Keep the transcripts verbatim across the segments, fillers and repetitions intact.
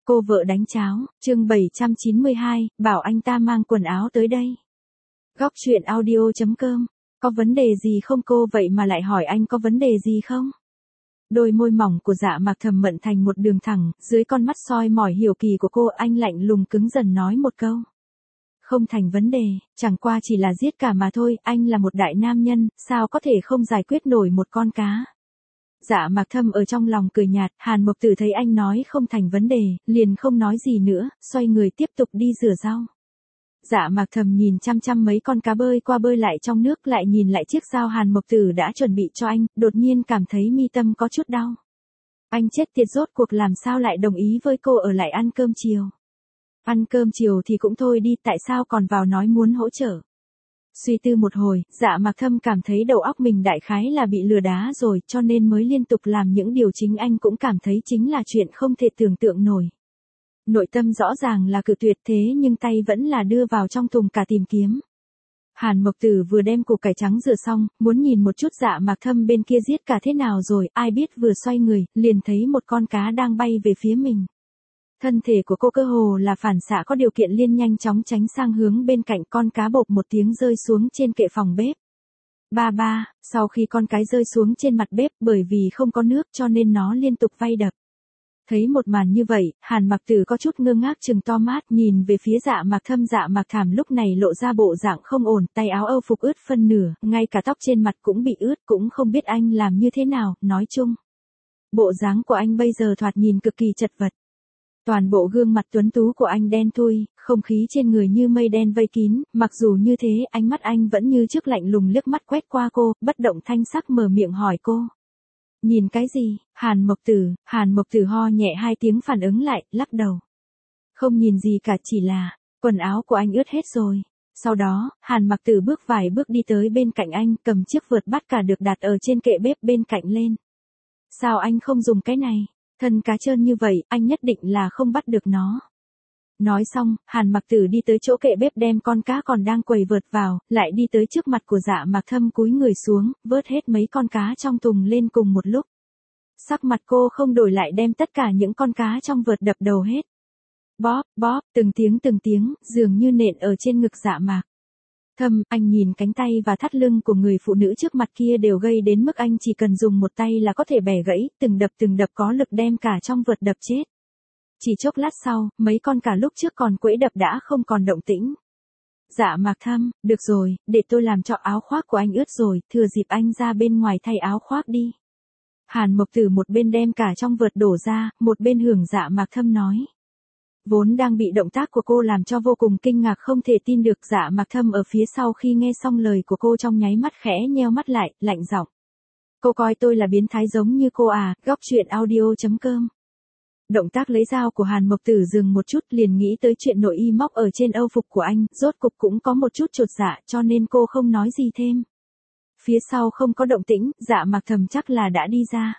Cô vợ đánh cháo, chương bảy trăm chín mươi hai, bảo anh ta mang quần áo tới đây. Góc truyện audio.com, có vấn đề gì không cô vậy mà lại hỏi anh có vấn đề gì không? Đôi môi mỏng của Dạ Mạc Thầm mận thành một đường thẳng, dưới con mắt soi mỏi hiểu kỳ của cô anh lạnh lùng cứng dần nói một câu. Không thành vấn đề, chẳng qua chỉ là giết cả mà thôi, anh là một đại nam nhân, sao có thể không giải quyết nổi một con cá. Dạ Mạc Thâm ở trong lòng cười nhạt, Hàn Mộc Tử thấy anh nói không thành vấn đề, liền không nói gì nữa, xoay người tiếp tục đi rửa rau. Dạ Mạc Thầm nhìn chăm chăm mấy con cá bơi qua bơi lại trong nước, lại nhìn lại chiếc dao Hàn Mộc Tử đã chuẩn bị cho anh, đột nhiên cảm thấy mi tâm có chút đau. Anh chết tiệt, rốt cuộc làm sao lại đồng ý với cô ở lại ăn cơm chiều. Ăn cơm chiều thì cũng thôi đi, tại sao còn vào nói muốn hỗ trợ. Suy tư một hồi, Dạ Mạc Thâm cảm thấy đầu óc mình đại khái là bị lừa đá rồi, cho nên mới liên tục làm những điều chính anh cũng cảm thấy chính là chuyện không thể tưởng tượng nổi. Nội tâm rõ ràng là cự tuyệt, thế nhưng tay vẫn là đưa vào trong thùng cả tìm kiếm. Hàn Mộc Tử vừa đem củ cải trắng rửa xong, muốn nhìn một chút Dạ Mạc Thâm bên kia giết cả thế nào rồi, ai biết vừa xoay người, liền thấy một con cá đang bay về phía mình. Thân thể của cô cơ hồ là phản xạ có điều kiện liên nhanh chóng tránh sang hướng bên cạnh, con cá bộp một tiếng rơi xuống trên kệ phòng bếp. Ba ba, sau khi con cái rơi xuống trên mặt bếp, bởi vì không có nước cho nên nó liên tục vay đập. Thấy một màn như vậy, Hàn Mạc Tử có chút ngơ ngác trừng to mắt nhìn về phía Dạ Mạc Thâm. Dạ Mạc Thảm lúc này lộ ra bộ dạng không ổn, tay áo âu phục ướt phân nửa, ngay cả tóc trên mặt cũng bị ướt, cũng không biết anh làm như thế nào, nói chung. Bộ dáng của anh bây giờ thoạt nhìn cực kỳ chật vật. Toàn bộ gương mặt tuấn tú của anh đen thui, không khí trên người như mây đen vây kín, mặc dù như thế, ánh mắt anh vẫn như trước lạnh lùng liếc mắt quét qua cô, bất động thanh sắc mở miệng hỏi cô. Nhìn cái gì? Hàn Mộc Tử, Hàn Mộc Tử ho nhẹ hai tiếng phản ứng lại, lắc đầu. Không nhìn gì cả, chỉ là, quần áo của anh ướt hết rồi. Sau đó, Hàn Mạc Tử bước vài bước đi tới bên cạnh anh, cầm chiếc vợt bắt cả được đặt ở trên kệ bếp bên cạnh lên. Sao anh không dùng cái này? Thân cá trơn như vậy, anh nhất định là không bắt được nó. Nói xong, Hàn Mạc Tử đi tới chỗ kệ bếp đem con cá còn đang quầy vợt vào, lại đi tới trước mặt của Dạ Mạc Thâm cúi người xuống, vớt hết mấy con cá trong thùng lên cùng một lúc. Sắc mặt cô không đổi lại đem tất cả những con cá trong vợt đập đầu hết. Bóp, bóp, từng tiếng từng tiếng, dường như nện ở trên ngực Dạ Mạc Thâm. Anh nhìn cánh tay và thắt lưng của người phụ nữ trước mặt kia đều gây đến mức anh chỉ cần dùng một tay là có thể bẻ gãy, từng đập từng đập có lực đem cả trong vợt đập chết. Chỉ chốc lát sau, mấy con cá lúc trước còn quẫy đập đã không còn động tĩnh. Dạ Mạc Thâm, được rồi, để tôi làm cho áo khoác của anh ướt rồi, thừa dịp anh ra bên ngoài thay áo khoác đi. Hàn Mộc Tử một bên đem cả trong vợt đổ ra, một bên hưởng Dạ Mạc Thâm nói. Vốn đang bị động tác của cô làm cho vô cùng kinh ngạc không thể tin được, Dạ Mạc Thâm ở phía sau khi nghe xong lời của cô trong nháy mắt khẽ nheo mắt lại, lạnh giọng. Cô coi tôi là biến thái giống như cô à, góc truyện audio.com. Động tác lấy dao của Hàn Mộc Tử dừng một chút, liền nghĩ tới chuyện nội y móc ở trên âu phục của anh, rốt cục cũng có một chút chột dạ cho nên cô không nói gì thêm. Phía sau không có động tĩnh, Dạ Mạc Thầm chắc là đã đi ra.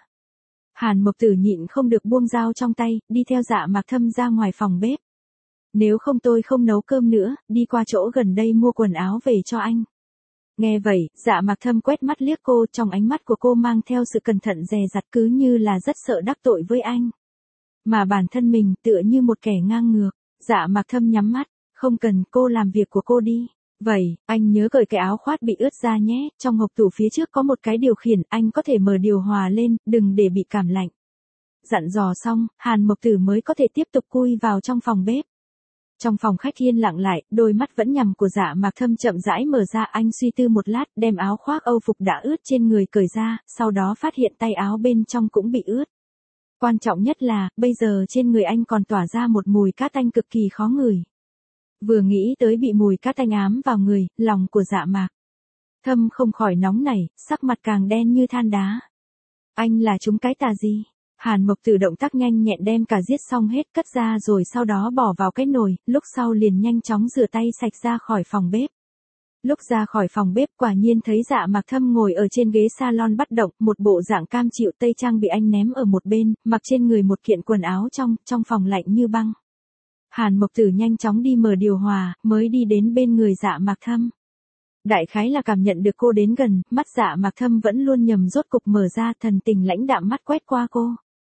Hàn Mộc Tử nhịn không được buông dao trong tay, đi theo Dạ Mạc Thâm ra ngoài phòng bếp. Nếu không tôi không nấu cơm nữa, đi qua chỗ gần đây mua quần áo về cho anh. Nghe vậy, Dạ Mạc Thâm quét mắt liếc cô, trong ánh mắt của cô mang theo sự cẩn thận dè dặt, cứ như là rất sợ đắc tội với anh. Mà bản thân mình tựa như một kẻ ngang ngược. Dạ Mạc Thâm nhắm mắt, không cần, cô làm việc của cô đi. Vậy, anh nhớ cởi cái áo khoác bị ướt ra nhé, trong hộc tủ phía trước có một cái điều khiển, anh có thể mở điều hòa lên, đừng để bị cảm lạnh. Dặn dò xong, Hàn Mộc Tử mới có thể tiếp tục chui vào trong phòng bếp. Trong phòng khách yên lặng lại, đôi mắt vẫn nhằm của Dạ Mạc Thâm chậm rãi mở ra, anh suy tư một lát, đem áo khoác âu phục đã ướt trên người cởi ra, sau đó phát hiện tay áo bên trong cũng bị ướt. Quan trọng nhất là, bây giờ trên người anh còn tỏa ra một mùi cát tanh cực kỳ khó ngửi. Vừa nghĩ tới bị mùi cát tanh ám vào người, lòng của Dạ Mạc Thâm không khỏi nóng nảy, sắc mặt càng đen như than đá. Anh là trúng cái tà gì? Hàn Mộc Tử động tác nhanh nhẹn đem cả giết xong hết cất ra rồi sau đó bỏ vào cái nồi, lúc sau liền nhanh chóng rửa tay sạch ra khỏi phòng bếp. Lúc ra khỏi phòng bếp quả nhiên thấy Dạ Mạc Thâm ngồi ở trên ghế salon bất động, một bộ dạng cam chịu tây trang bị anh ném ở một bên, mặc trên người một kiện quần áo trong, trong phòng lạnh như băng. Hàn Mộc Tử nhanh chóng đi mở điều hòa, mới đi đến bên người Dạ Mạc Thâm. Đại khái là cảm nhận được cô đến gần, mắt Dạ Mạc Thâm vẫn luôn nhầm rốt cục mở ra, thần tình lãnh đạm mắt quét qua cô.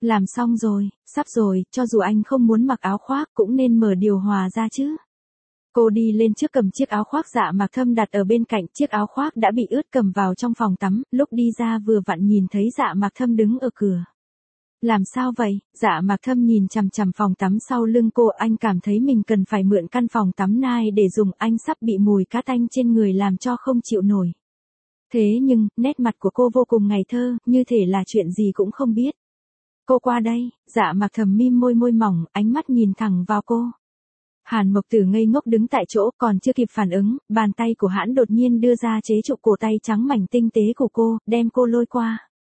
Làm xong rồi, sắp rồi, cho dù anh không muốn mặc áo khoác cũng nên mở điều hòa ra chứ. Cô đi lên trước cầm chiếc áo khoác Dạ Mạc Thâm đặt ở bên cạnh, chiếc áo khoác đã bị ướt cầm vào trong phòng tắm, lúc đi ra vừa vặn nhìn thấy Dạ Mạc Thâm đứng ở cửa. Làm sao vậy? Dạ Mạc Thâm nhìn chằm chằm phòng tắm sau lưng cô, anh cảm thấy mình cần phải mượn căn phòng tắm này để dùng, anh sắp bị mùi cá tanh trên người làm cho không chịu nổi. Thế nhưng, nét mặt của cô vô cùng ngây thơ, như thể là chuyện gì cũng không biết. Cô qua đây, Dạ Mạc Thâm mím môi môi mỏng, ánh mắt nhìn thẳng vào cô. Hàn Mộc Tử ngây ngốc đứng tại chỗ, còn chưa kịp phản ứng, bàn tay của hắn đột nhiên đưa ra chế trụ cổ tay trắng mảnh tinh tế của cô, đem cô lôi qua.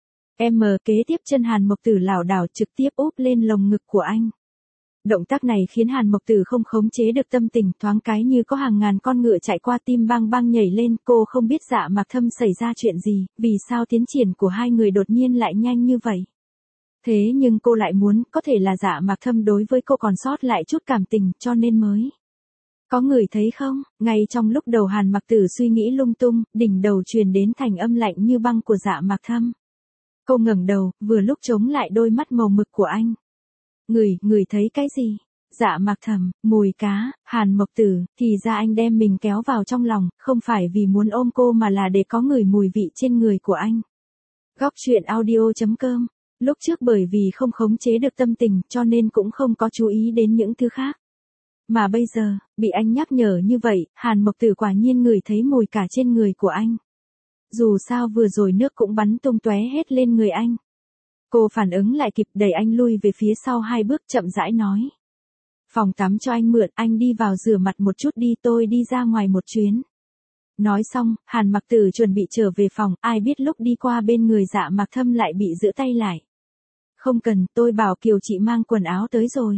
Em mờ kế tiếp chân Hàn Mộc Tử lảo đảo trực tiếp úp lên lồng ngực của anh. Động tác này khiến Hàn Mộc Tử không khống chế được tâm tình, thoáng cái như có hàng ngàn con ngựa chạy qua, tim bang bang nhảy lên, cô không biết Dạ Mạc Thâm xảy ra chuyện gì, vì sao tiến triển của hai người đột nhiên lại nhanh như vậy. Thế nhưng cô lại muốn, có thể là Dạ Mạc Thâm đối với cô còn sót lại chút cảm tình, cho nên mới. Có người thấy không, ngay trong lúc đầu Hàn Mạc Tử suy nghĩ lung tung, đỉnh đầu truyền đến thành âm lạnh như băng của Dạ Mạc Thâm. Cô ngẩng đầu, vừa lúc chống lại đôi mắt màu mực của anh. Người, người thấy cái gì? Dạ Mạc Thâm, mùi cá. Hàn Mộc Tử, thì ra anh đem mình kéo vào trong lòng, không phải vì muốn ôm cô mà là để có ngửi mùi vị trên người của anh. Góc truyện audio chấm com. Lúc trước bởi vì không khống chế được tâm tình cho nên cũng không có chú ý đến những thứ khác. Mà bây giờ, bị anh nhắc nhở như vậy, Hàn Mộc Tử quả nhiên ngửi thấy mùi cả trên người của anh. Dù sao vừa rồi nước cũng bắn tung tóe hết lên người anh. Cô phản ứng lại kịp, đẩy anh lui về phía sau hai bước, chậm rãi nói. Phòng tắm cho anh mượn, anh đi vào rửa mặt một chút đi, tôi đi ra ngoài một chuyến. Nói xong, Hàn Mạc Tử chuẩn bị trở về phòng, ai biết lúc đi qua bên người Dạ Mạc Thâm lại bị giữ tay lại. Không cần, tôi bảo Kiều chị mang quần áo tới rồi.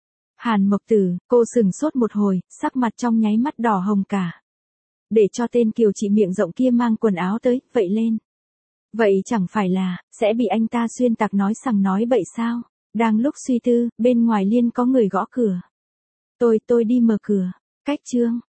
Hàn Mộc Tử, cô sừng sốt một hồi, sắc mặt trong nháy mắt đỏ hồng cả. Để cho tên Kiều chị miệng rộng kia mang quần áo tới, vậy lên. Vậy chẳng phải là, sẽ bị anh ta xuyên tạc nói sằng nói bậy sao? Đang lúc suy tư, bên ngoài liên có người gõ cửa. Tôi, tôi đi mở cửa. Cách chương.